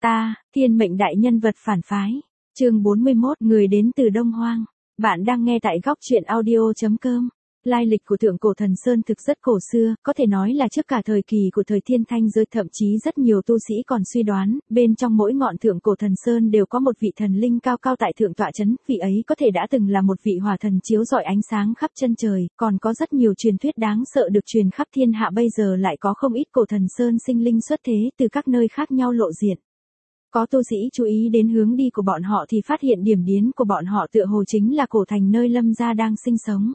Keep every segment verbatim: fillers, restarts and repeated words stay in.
Ta, thiên mệnh đại nhân vật phản phái. Chương bốn mươi mốt, người đến từ Đông Hoang. Bạn đang nghe tại góc truyện audio chấm com. Lai lịch của thượng cổ thần Sơn thực rất cổ xưa, có thể nói là trước cả thời kỳ của thời thiên thanh giới, thậm chí rất nhiều tu sĩ còn suy đoán, bên trong mỗi ngọn thượng cổ thần Sơn đều có một vị thần linh cao cao tại thượng tọa chấn, vị ấy có thể đã từng là một vị hỏa thần chiếu rọi ánh sáng khắp chân trời, còn có rất nhiều truyền thuyết đáng sợ được truyền khắp thiên hạ, bây giờ lại có không ít cổ thần Sơn sinh linh xuất thế từ các nơi khác nhau lộ diện. Có tu sĩ chú ý đến hướng đi của bọn họ thì phát hiện điểm điến của bọn họ tựa hồ chính là cổ thành nơi Lâm gia đang sinh sống.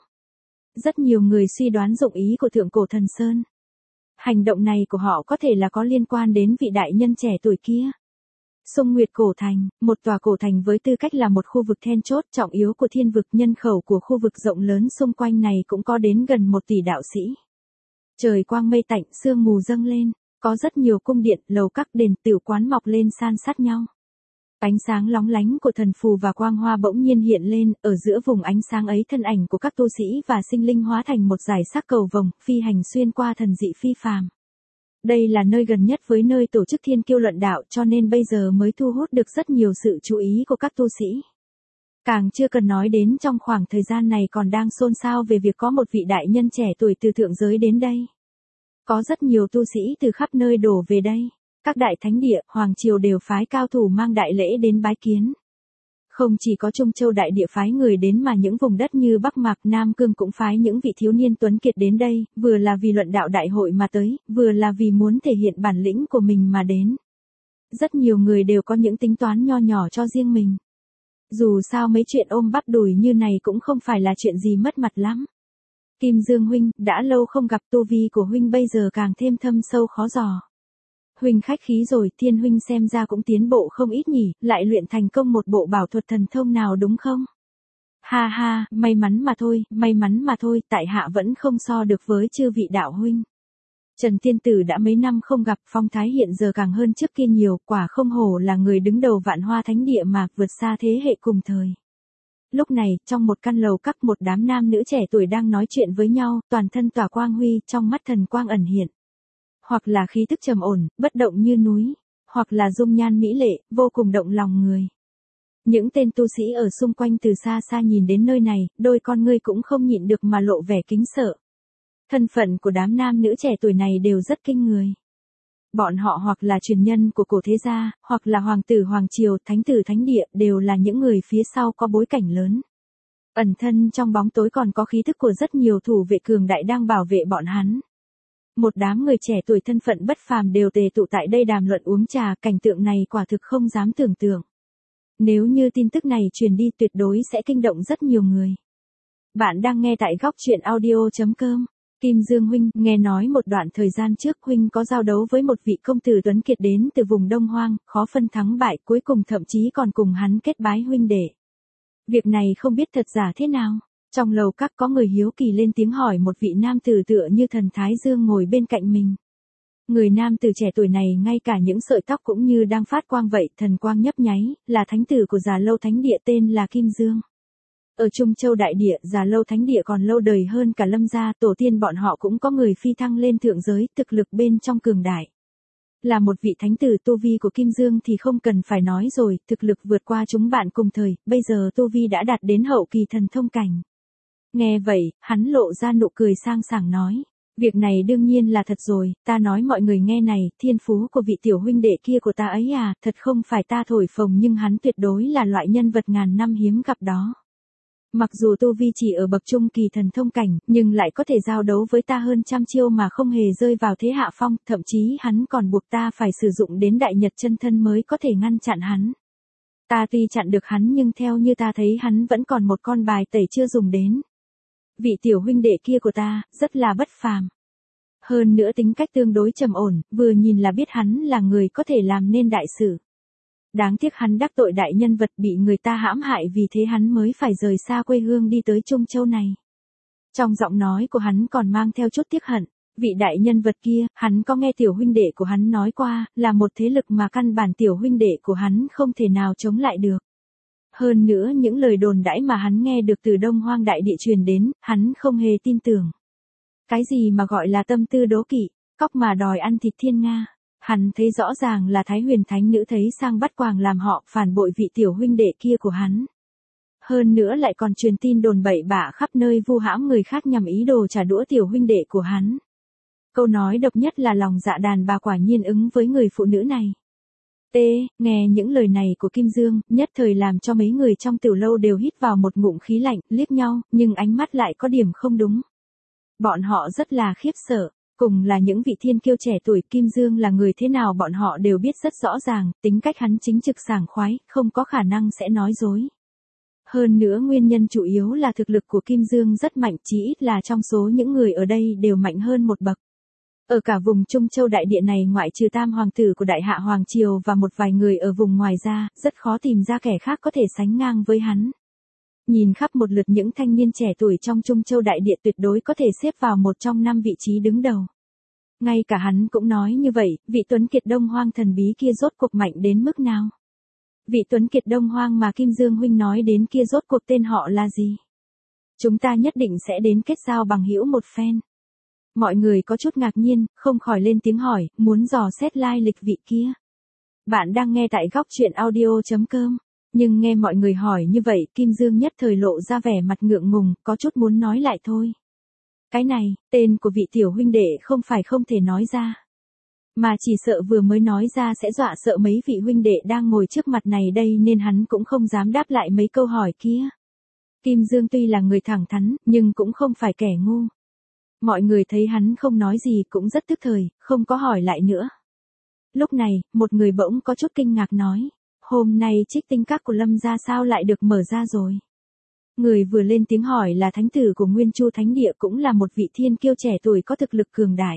Rất nhiều người suy đoán dụng ý của thượng cổ thần Sơn. Hành động này của họ có thể là có liên quan đến vị đại nhân trẻ tuổi kia. Sông Nguyệt Cổ Thành, một tòa cổ thành với tư cách là một khu vực then chốt trọng yếu của thiên vực, nhân khẩu của khu vực rộng lớn xung quanh này cũng có đến gần một tỷ đạo sĩ. Trời quang mây tạnh, sương mù dâng lên, có rất nhiều cung điện, lầu các, đền tiểu quán mọc lên san sát nhau. Ánh sáng lóng lánh của thần phù và quang hoa bỗng nhiên hiện lên, ở giữa vùng ánh sáng ấy thân ảnh của các tu sĩ và sinh linh hóa thành một dải sắc cầu vồng, phi hành xuyên qua thần dị phi phàm. Đây là nơi gần nhất với nơi tổ chức Thiên Kiêu luận đạo, cho nên bây giờ mới thu hút được rất nhiều sự chú ý của các tu sĩ. Càng chưa cần nói đến trong khoảng thời gian này còn đang xôn xao về việc có một vị đại nhân trẻ tuổi từ thượng giới đến đây. Có rất nhiều tu sĩ từ khắp nơi đổ về đây. Các đại thánh địa, hoàng triều đều phái cao thủ mang đại lễ đến bái kiến. Không chỉ có Trung Châu đại địa phái người đến mà những vùng đất như Bắc Mạc, Nam Cương cũng phái những vị thiếu niên tuấn kiệt đến đây, vừa là vì luận đạo đại hội mà tới, vừa là vì muốn thể hiện bản lĩnh của mình mà đến. Rất nhiều người đều có những tính toán nho nhỏ cho riêng mình. Dù sao mấy chuyện ôm bắp đùi như này cũng không phải là chuyện gì mất mặt lắm. Kim Dương huynh, đã lâu không gặp, tu vi của huynh bây giờ càng thêm thâm sâu khó dò. Huynh khách khí rồi, Thiên huynh xem ra cũng tiến bộ không ít nhỉ, lại luyện thành công một bộ bảo thuật thần thông nào đúng không? Ha ha, may mắn mà thôi, may mắn mà thôi, tại hạ vẫn không so được với chư vị đạo huynh. Trần Tiên Tử đã mấy năm không gặp, phong thái hiện giờ càng hơn trước kia nhiều, quả không hổ là người đứng đầu Vạn Hoa Thánh Địa mà vượt xa thế hệ cùng thời. Lúc này, trong một căn lầu các, một đám nam nữ trẻ tuổi đang nói chuyện với nhau, toàn thân tỏa quang huy, trong mắt thần quang ẩn hiện. Hoặc là khí tức trầm ổn, bất động như núi, hoặc là dung nhan mỹ lệ, vô cùng động lòng người. Những tên tu sĩ ở xung quanh từ xa xa nhìn đến nơi này, đôi con ngươi cũng không nhịn được mà lộ vẻ kính sợ. Thân phận của đám nam nữ trẻ tuổi này đều rất kinh người. Bọn họ hoặc là truyền nhân của cổ thế gia, hoặc là hoàng tử hoàng triều, thánh tử thánh địa, đều là những người phía sau có bối cảnh lớn. Ẩn thân trong bóng tối còn có khí thức của rất nhiều thủ vệ cường đại đang bảo vệ bọn hắn. Một đám người trẻ tuổi thân phận bất phàm đều tề tụ tại đây đàm luận uống trà, cảnh tượng này quả thực không dám tưởng tượng. Nếu như tin tức này truyền đi tuyệt đối sẽ kinh động rất nhiều người. Bạn đang nghe tại góc truyện audio chấm com. Kim Dương huynh, nghe nói một đoạn thời gian trước huynh có giao đấu với một vị công tử tuấn kiệt đến từ vùng Đông Hoang, khó phân thắng bại, cuối cùng thậm chí còn cùng hắn kết bái huynh đệ. Việc này không biết thật giả thế nào. Trong lầu các có người hiếu kỳ lên tiếng hỏi một vị nam tử tựa như thần Thái Dương ngồi bên cạnh mình. Người nam tử trẻ tuổi này ngay cả những sợi tóc cũng như đang phát quang vậy, thần quang nhấp nháy, là thánh tử của Già Lâu Thánh Địa tên là Kim Dương. Ở Trung Châu đại địa, Già Lâu Thánh Địa còn lâu đời hơn cả Lâm gia, tổ tiên bọn họ cũng có người phi thăng lên thượng giới, thực lực bên trong cường đại. Là một vị thánh tử, tu vi của Kim Dương thì không cần phải nói rồi, thực lực vượt qua chúng bạn cùng thời, bây giờ tu vi đã đạt đến hậu kỳ thần thông cảnh. Nghe vậy, hắn lộ ra nụ cười sang sảng nói. Việc này đương nhiên là thật rồi, ta nói mọi người nghe này, thiên phú của vị tiểu huynh đệ kia của ta ấy à, thật không phải ta thổi phồng nhưng hắn tuyệt đối là loại nhân vật ngàn năm hiếm gặp đó. Mặc dù tu vi chỉ ở bậc trung kỳ thần thông cảnh, nhưng lại có thể giao đấu với ta hơn trăm chiêu mà không hề rơi vào thế hạ phong, thậm chí hắn còn buộc ta phải sử dụng đến đại nhật chân thân mới có thể ngăn chặn hắn. Ta tuy chặn được hắn nhưng theo như ta thấy hắn vẫn còn một con bài tẩy chưa dùng đến. Vị tiểu huynh đệ kia của ta, rất là bất phàm. Hơn nữa tính cách tương đối trầm ổn, vừa nhìn là biết hắn là người có thể làm nên đại sự. Đáng tiếc hắn đắc tội đại nhân vật, bị người ta hãm hại, vì thế hắn mới phải rời xa quê hương đi tới Trung Châu này. Trong giọng nói của hắn còn mang theo chút tiếc hận. Vị đại nhân vật kia, hắn có nghe tiểu huynh đệ của hắn nói qua, là một thế lực mà căn bản tiểu huynh đệ của hắn không thể nào chống lại được. Hơn nữa những lời đồn đãi mà hắn nghe được từ Đông Hoang đại địa truyền đến, hắn không hề tin tưởng. Cái gì mà gọi là tâm tư đố kỵ, cóc mà đòi ăn thịt thiên nga. Hắn thấy rõ ràng là Thái Huyền Thánh Nữ thấy sang bắt quàng làm họ phản bội vị tiểu huynh đệ kia của hắn. Hơn nữa lại còn truyền tin đồn bậy bạ khắp nơi vu hãm người khác nhằm ý đồ trả đũa tiểu huynh đệ của hắn. Câu nói độc nhất là lòng dạ đàn bà quả nhiên ứng với người phụ nữ này. T, nghe những lời này của Kim Dương, nhất thời làm cho mấy người trong tiểu lâu đều hít vào một ngụm khí lạnh, liếc nhau, nhưng ánh mắt lại có điểm không đúng. Bọn họ rất là khiếp sợ, cùng là những vị thiên kiêu trẻ tuổi, Kim Dương là người thế nào bọn họ đều biết rất rõ ràng, tính cách hắn chính trực sảng khoái, không có khả năng sẽ nói dối. Hơn nữa nguyên nhân chủ yếu là thực lực của Kim Dương rất mạnh, chí ít là trong số những người ở đây đều mạnh hơn một bậc. Ở cả vùng Trung Châu đại địa này ngoại trừ tam hoàng tử của Đại Hạ Hoàng Triều và một vài người ở vùng ngoài ra, rất khó tìm ra kẻ khác có thể sánh ngang với hắn. Nhìn khắp một lượt những thanh niên trẻ tuổi trong Trung Châu đại địa tuyệt đối có thể xếp vào một trong năm vị trí đứng đầu. Ngay cả hắn cũng nói như vậy, vị Tuấn Kiệt Đông Hoang thần bí kia rốt cuộc mạnh đến mức nào? Vị Tuấn Kiệt Đông Hoang mà Kim Dương huynh nói đến kia rốt cuộc tên họ là gì? Chúng ta nhất định sẽ đến kết giao bằng hữu một phen. Mọi người có chút ngạc nhiên, không khỏi lên tiếng hỏi, muốn dò xét lai lịch vị kia. Bạn đang nghe tại góc truyện audio chấm com. Nhưng nghe mọi người hỏi như vậy, Kim Dương nhất thời lộ ra vẻ mặt ngượng ngùng, có chút muốn nói lại thôi. Cái này, tên của vị tiểu huynh đệ không phải không thể nói ra. Mà chỉ sợ vừa mới nói ra sẽ dọa sợ mấy vị huynh đệ đang ngồi trước mặt này đây nên hắn cũng không dám đáp lại mấy câu hỏi kia. Kim Dương tuy là người thẳng thắn, nhưng cũng không phải kẻ ngu. Mọi người thấy hắn không nói gì cũng rất tức thời, không có hỏi lại nữa. Lúc này, một người bỗng có chút kinh ngạc nói, hôm nay Trích Tinh Các của Lâm gia sao lại được mở ra rồi? Người vừa lên tiếng hỏi là thánh tử của Nguyên Chu Thánh Địa, cũng là một vị thiên kiêu trẻ tuổi có thực lực cường đại.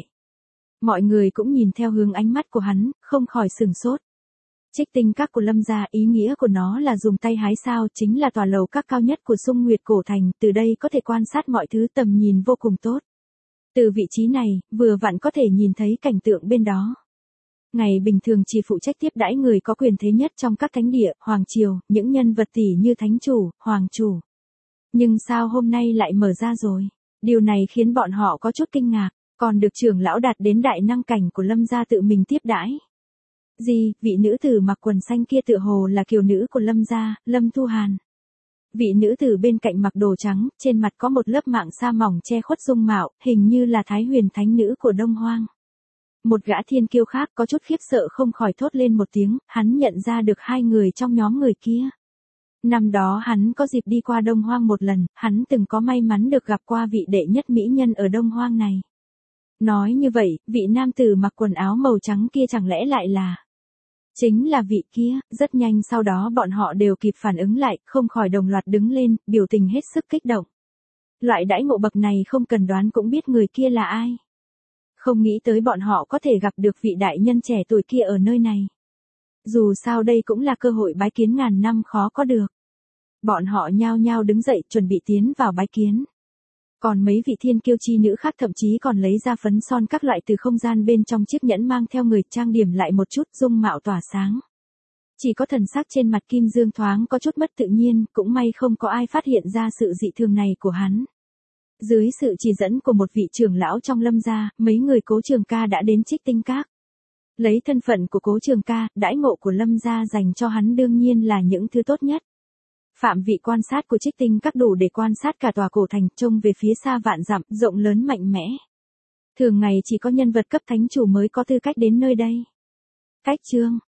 Mọi người cũng nhìn theo hướng ánh mắt của hắn, không khỏi sửng sốt. Trích Tinh Các của Lâm gia, ý nghĩa của nó là dùng tay hái sao, chính là tòa lầu các cao nhất của Sung Nguyệt Cổ Thành, từ đây có thể quan sát mọi thứ, tầm nhìn vô cùng tốt. Từ vị trí này, vừa vặn có thể nhìn thấy cảnh tượng bên đó. Ngày bình thường chỉ phụ trách tiếp đãi người có quyền thế nhất trong các thánh địa, hoàng triều, những nhân vật tỷ như thánh chủ, hoàng chủ. Nhưng sao hôm nay lại mở ra rồi? Điều này khiến bọn họ có chút kinh ngạc, còn được trưởng lão đạt đến đại năng cảnh của Lâm gia tự mình tiếp đãi. Gì, vị nữ tử mặc quần xanh kia tựa hồ là kiều nữ của Lâm gia, Lâm Thu Hàn. Vị nữ tử bên cạnh mặc đồ trắng, trên mặt có một lớp mạng sa mỏng che khuất dung mạo, hình như là Thái Huyền Thánh Nữ của Đông Hoang. Một gã thiên kiêu khác có chút khiếp sợ không khỏi thốt lên một tiếng, hắn nhận ra được hai người trong nhóm người kia. Năm đó hắn có dịp đi qua Đông Hoang một lần, hắn từng có may mắn được gặp qua vị đệ nhất mỹ nhân ở Đông Hoang này. Nói như vậy, vị nam tử mặc quần áo màu trắng kia chẳng lẽ lại là... Chính là vị kia, rất nhanh sau đó bọn họ đều kịp phản ứng lại, không khỏi đồng loạt đứng lên, biểu tình hết sức kích động. Loại đãi ngộ bậc này không cần đoán cũng biết người kia là ai. Không nghĩ tới bọn họ có thể gặp được vị đại nhân trẻ tuổi kia ở nơi này. Dù sao đây cũng là cơ hội bái kiến ngàn năm khó có được. Bọn họ nhao nhao đứng dậy chuẩn bị tiến vào bái kiến. Còn mấy vị thiên kiêu chi nữ khác thậm chí còn lấy ra phấn son các loại từ không gian bên trong chiếc nhẫn mang theo người, trang điểm lại một chút, dung mạo tỏa sáng. Chỉ có thần sắc trên mặt Kim Dương thoáng có chút mất tự nhiên, cũng may không có ai phát hiện ra sự dị thường này của hắn. Dưới sự chỉ dẫn của một vị trưởng lão trong Lâm gia, mấy người Cố Trường Ca đã đến Trích Tinh Các. Lấy thân phận của Cố Trường Ca, đãi ngộ của Lâm gia dành cho hắn đương nhiên là những thứ tốt nhất. Phạm vị quan sát của Trích Tinh Các đủ để quan sát cả tòa cổ thành, trông về phía xa vạn dặm, rộng lớn mạnh mẽ. Thường ngày chỉ có nhân vật cấp thánh chủ mới có tư cách đến nơi đây. Cách chương